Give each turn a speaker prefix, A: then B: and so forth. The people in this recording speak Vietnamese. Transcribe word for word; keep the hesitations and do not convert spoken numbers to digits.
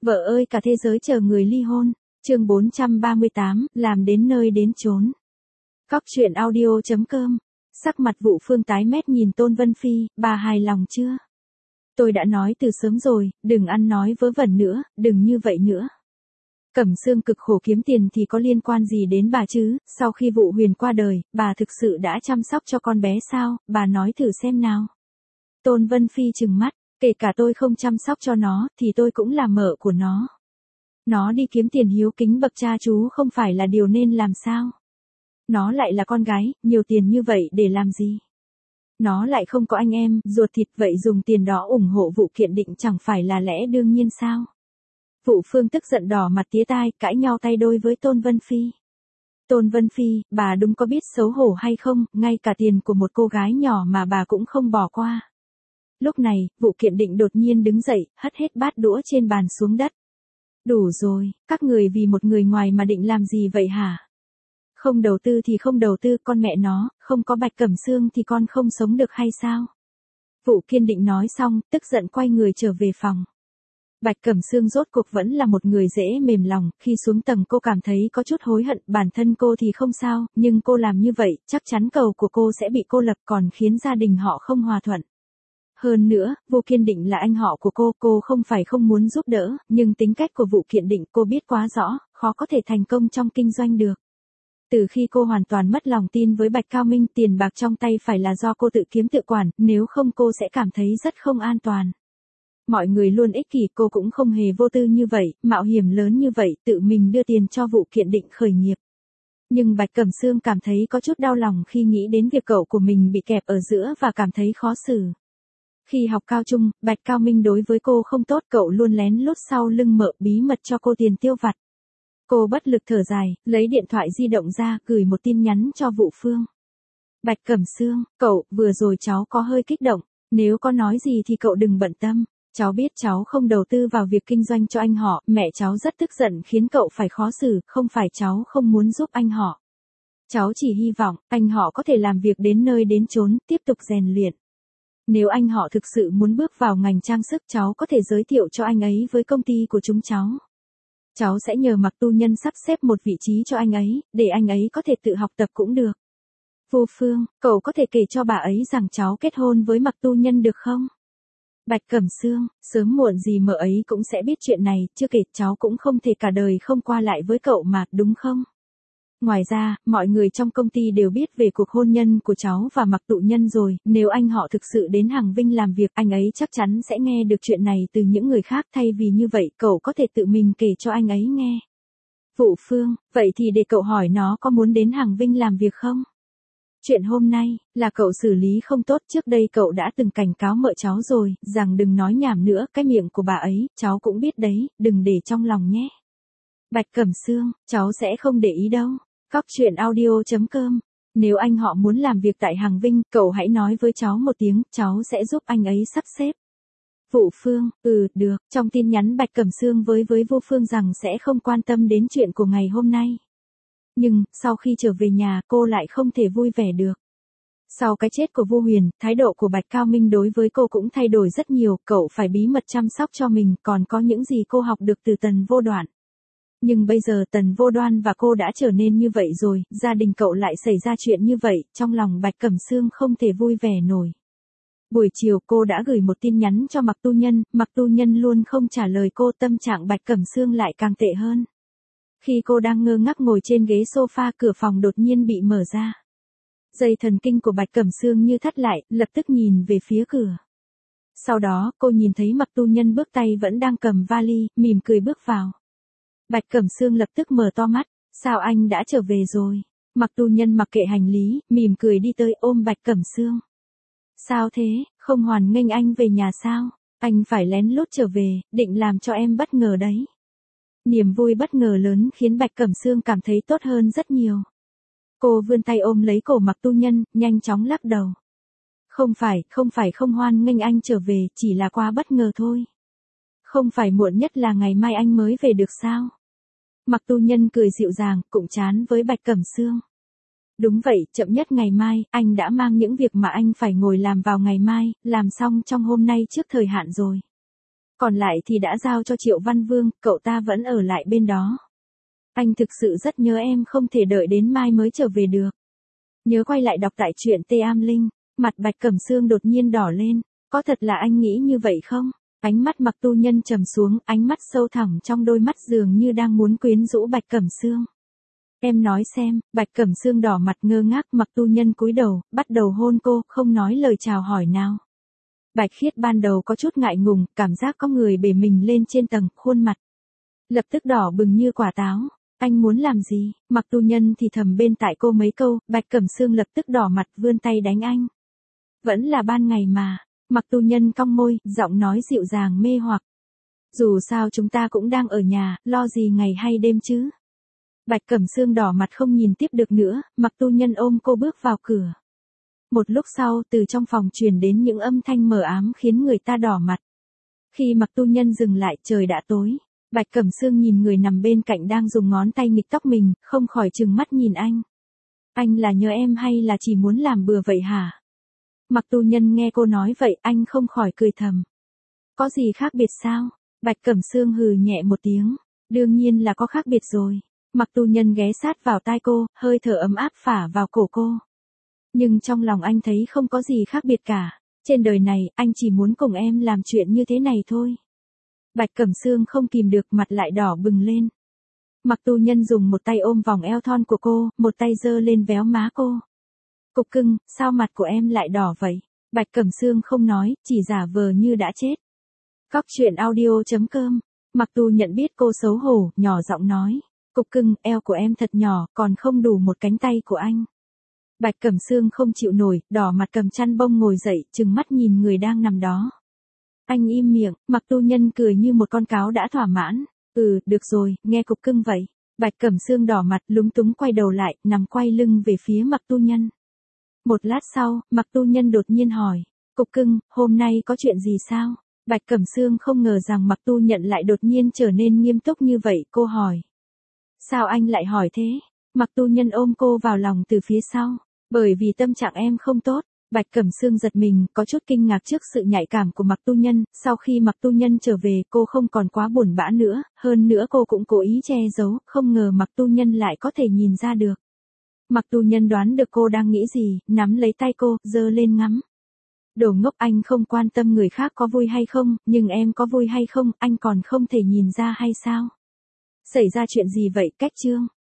A: Vợ ơi cả thế giới chờ người ly hôn. Chương bốn trăm ba mươi tám, làm đến nơi đến chốn. Cóc truyện audio chấm com. Sắc mặt Vũ Phương tái mét nhìn Tôn Vân Phi, bà hài lòng chưa? Tôi đã nói từ sớm rồi, đừng ăn nói vớ vẩn nữa, đừng như vậy nữa. Cẩm Sương cực khổ kiếm tiền thì có liên quan gì đến bà chứ, sau khi Vũ Huyền qua đời, bà thực sự đã chăm sóc cho con bé sao, bà nói thử xem nào. Tôn Vân Phi trừng mắt, kể cả tôi không chăm sóc cho nó, thì tôi cũng là mợ của nó. Nó đi kiếm tiền hiếu kính bậc cha chú không phải là điều nên làm sao? Nó lại là con gái, nhiều tiền như vậy để làm gì? Nó lại không có anh em, ruột thịt, vậy dùng tiền đó ủng hộ Vụ Kiện Định chẳng phải là lẽ đương nhiên sao? Vũ Phương tức giận đỏ mặt tía tai, cãi nhau tay đôi với Tôn Vân Phi. Tôn Vân Phi, bà đúng có biết xấu hổ hay không, ngay cả tiền của một cô gái nhỏ mà bà cũng không bỏ qua. Lúc này, Vụ Kiện Định đột nhiên đứng dậy, hất hết bát đũa trên bàn xuống đất. Đủ rồi, các người vì một người ngoài mà định làm gì vậy hả? Không đầu tư thì không đầu tư, con mẹ nó, không có Bạch Cẩm Sương thì con không sống được hay sao? Vụ Kiên Định nói xong, tức giận quay người trở về phòng. Bạch Cẩm Sương rốt cuộc vẫn là một người dễ mềm lòng, khi xuống tầng cô cảm thấy có chút hối hận, bản thân cô thì không sao, nhưng cô làm như vậy, chắc chắn cầu của cô sẽ bị cô lập còn khiến gia đình họ không hòa thuận. Hơn nữa, Vô Kiên Định là anh họ của cô, cô không phải không muốn giúp đỡ, nhưng tính cách của Vụ Kiện Định cô biết quá rõ, khó có thể thành công trong kinh doanh được. Từ khi cô hoàn toàn mất lòng tin với Bạch Cao Minh, tiền bạc trong tay phải là do cô tự kiếm tự quản, nếu không cô sẽ cảm thấy rất không an toàn. Mọi người luôn ích kỷ, cô cũng không hề vô tư như vậy, mạo hiểm lớn như vậy, tự mình đưa tiền cho Vụ Kiện Định khởi nghiệp. Nhưng Bạch Cẩm Sương cảm thấy có chút đau lòng khi nghĩ đến việc cậu của mình bị kẹp ở giữa và cảm thấy khó xử. Khi học cao trung, Bạch Cao Minh đối với cô không tốt, cậu luôn lén lút sau lưng mợ bí mật cho cô tiền tiêu vặt. Cô bất lực thở dài, lấy điện thoại di động ra, gửi một tin nhắn cho Vũ Phương. Bạch Cẩm Sương, cậu, vừa rồi cháu có hơi kích động, nếu có nói gì thì cậu đừng bận tâm. Cháu biết cháu không đầu tư vào việc kinh doanh cho anh họ, mẹ cháu rất tức giận khiến cậu phải khó xử, không phải cháu không muốn giúp anh họ. Cháu chỉ hy vọng, anh họ có thể làm việc đến nơi đến chốn, tiếp tục rèn luyện. Nếu anh họ thực sự muốn bước vào ngành trang sức, cháu có thể giới thiệu cho anh ấy với công ty của chúng cháu. Cháu sẽ nhờ Mặc Tu Nhân sắp xếp một vị trí cho anh ấy, để anh ấy có thể tự học tập cũng được. Vô Phương, cậu có thể kể cho bà ấy rằng cháu kết hôn với Mặc Tu Nhân được không? Bạch Cẩm Sương, sớm muộn gì mợ ấy cũng sẽ biết chuyện này, chưa kể cháu cũng không thể cả đời không qua lại với cậu mà, đúng không? Ngoài ra, mọi người trong công ty đều biết về cuộc hôn nhân của cháu và Mặc Tụ Nhân rồi, nếu anh họ thực sự đến Hàng Vinh làm việc, anh ấy chắc chắn sẽ nghe được chuyện này từ những người khác, thay vì như vậy, cậu có thể tự mình kể cho anh ấy nghe. Vũ Phương, vậy thì để cậu hỏi nó có muốn đến Hàng Vinh làm việc không? Chuyện hôm nay, là cậu xử lý không tốt, trước đây cậu đã từng cảnh cáo mợ cháu rồi, rằng đừng nói nhảm nữa, cái miệng của bà ấy, cháu cũng biết đấy, đừng để trong lòng nhé. Bạch Cẩm Sương, cháu sẽ không để ý đâu. Cóc truyện audio chấm com. Nếu anh họ muốn làm việc tại Hàng Vinh, cậu hãy nói với cháu một tiếng, cháu sẽ giúp anh ấy sắp xếp. Vũ Phương, ừ, được, trong tin nhắn Bạch Cẩm Sương với với Vô Phương rằng sẽ không quan tâm đến chuyện của ngày hôm nay. Nhưng, sau khi trở về nhà, cô lại không thể vui vẻ được. Sau cái chết của Vô Huyền, thái độ của Bạch Cao Minh đối với cô cũng thay đổi rất nhiều, cậu phải bí mật chăm sóc cho mình, còn có những gì cô học được từ Tần Vô Đoạn. Nhưng bây giờ Tần Vô Đoan và cô đã trở nên như vậy rồi, gia đình cậu lại xảy ra chuyện như vậy, trong lòng Bạch Cẩm Sương không thể vui vẻ nổi. Buổi chiều cô đã gửi một tin nhắn cho Mặc Tu Nhân, Mặc Tu Nhân luôn không trả lời cô, tâm trạng Bạch Cẩm Sương lại càng tệ hơn. Khi cô đang ngơ ngác ngồi trên ghế sofa, cửa phòng đột nhiên bị mở ra. Dây thần kinh của Bạch Cẩm Sương như thắt lại, lập tức nhìn về phía cửa. Sau đó, cô nhìn thấy Mặc Tu Nhân bước tay vẫn đang cầm vali, mỉm cười bước vào. Bạch Cẩm Sương lập tức mở to mắt, sao anh đã trở về rồi? Mặc Tu Nhân mặc kệ hành lý, mỉm cười đi tới ôm Bạch Cẩm Sương. Sao thế, không hoan nghênh anh về nhà sao? Anh phải lén lút trở về, định làm cho em bất ngờ đấy. Niềm vui bất ngờ lớn khiến Bạch Cẩm Sương cảm thấy tốt hơn rất nhiều. Cô vươn tay ôm lấy cổ Mặc Tu Nhân, nhanh chóng lắc đầu. Không phải, không phải không hoan nghênh anh trở về, chỉ là quá bất ngờ thôi. Không phải muộn nhất là ngày mai anh mới về được sao? Mặc Tu Nhân cười dịu dàng, cụng trán với Bạch Cẩm Sương. Đúng vậy, chậm nhất ngày mai, anh đã mang những việc mà anh phải ngồi làm vào ngày mai, làm xong trong hôm nay trước thời hạn rồi. Còn lại thì đã giao cho Triệu Văn Vương, cậu ta vẫn ở lại bên đó. Anh thực sự rất nhớ em, không thể đợi đến mai mới trở về được. Nhớ quay lại đọc tại truyện Tê Am Linh, mặt Bạch Cẩm Sương đột nhiên đỏ lên, có thật là anh nghĩ như vậy không? Ánh mắt Mặc Tu Nhân trầm xuống, ánh mắt sâu thẳm trong đôi mắt dường như đang muốn quyến rũ Bạch Cẩm Sương. Em nói xem, Bạch Cẩm Sương đỏ mặt ngơ ngác, Mặc Tu Nhân cúi đầu, bắt đầu hôn cô, không nói lời chào hỏi nào. Bạch Khiết ban đầu có chút ngại ngùng, cảm giác có người bể mình lên trên tầng, khuôn mặt lập tức đỏ bừng như quả táo. Anh muốn làm gì? Mặc Tu Nhân thì thầm bên tai cô mấy câu, Bạch Cẩm Sương lập tức đỏ mặt vươn tay đánh anh. Vẫn là ban ngày mà. Mặc Tu Nhân cong môi, giọng nói dịu dàng mê hoặc. Dù sao chúng ta cũng đang ở nhà, lo gì ngày hay đêm chứ? Bạch Cẩm Sương đỏ mặt không nhìn tiếp được nữa, Mặc Tu Nhân ôm cô bước vào cửa. Một lúc sau, từ trong phòng truyền đến những âm thanh mờ ám khiến người ta đỏ mặt. Khi Mặc Tu Nhân dừng lại, trời đã tối. Bạch Cẩm Sương nhìn người nằm bên cạnh đang dùng ngón tay nghịch tóc mình, không khỏi trừng mắt nhìn anh. Anh là nhớ em hay là chỉ muốn làm bừa vậy hả? Mặc Tu Nhân nghe cô nói vậy, anh không khỏi cười thầm. Có gì khác biệt sao? Bạch Cẩm Sương hừ nhẹ một tiếng. Đương nhiên là có khác biệt rồi. Mặc Tu Nhân ghé sát vào tai cô, hơi thở ấm áp phả vào cổ cô. Nhưng trong lòng anh thấy không có gì khác biệt cả. Trên đời này, anh chỉ muốn cùng em làm chuyện như thế này thôi. Bạch Cẩm Sương không kìm được, mặt lại đỏ bừng lên. Mặc Tu Nhân dùng một tay ôm vòng eo thon của cô, một tay giơ lên véo má cô. Cục cưng, sao mặt của em lại đỏ vậy? Bạch Cẩm Sương không nói, chỉ giả vờ như đã chết. Cóc truyện audio chấm com. Mặc Tu nhận biết cô xấu hổ, nhỏ giọng nói. Cục cưng, eo của em thật nhỏ, còn không đủ một cánh tay của anh. Bạch Cẩm Sương không chịu nổi, đỏ mặt cầm chăn bông ngồi dậy, trừng mắt nhìn người đang nằm đó. Anh im miệng, Mặc Tu Nhân cười như một con cáo đã thỏa mãn. Ừ, được rồi, nghe cục cưng vậy. Bạch Cẩm Sương đỏ mặt lúng túng quay đầu lại, nằm quay lưng về phía Mặc Tu Nhân. Một lát sau, Mặc Tu Nhân đột nhiên hỏi. Cục cưng, hôm nay có chuyện gì sao? Bạch Cẩm Sương không ngờ rằng Mặc Tu Nhận lại đột nhiên trở nên nghiêm túc như vậy, cô hỏi. Sao anh lại hỏi thế? Mặc Tu Nhân ôm cô vào lòng từ phía sau. Bởi vì tâm trạng em không tốt. Bạch Cẩm Sương giật mình, có chút kinh ngạc trước sự nhạy cảm của Mặc Tu Nhân, sau khi Mặc Tu Nhân trở về, cô không còn quá buồn bã nữa, hơn nữa cô cũng cố ý che giấu, không ngờ Mặc Tu Nhân lại có thể nhìn ra được. Mặc Tu Nhân đoán được cô đang nghĩ gì, nắm lấy tay cô, giơ lên ngắm. Đồ ngốc, anh không quan tâm người khác có vui hay không, nhưng em có vui hay không, anh còn không thể nhìn ra hay sao? Xảy ra chuyện gì vậy? Cách chương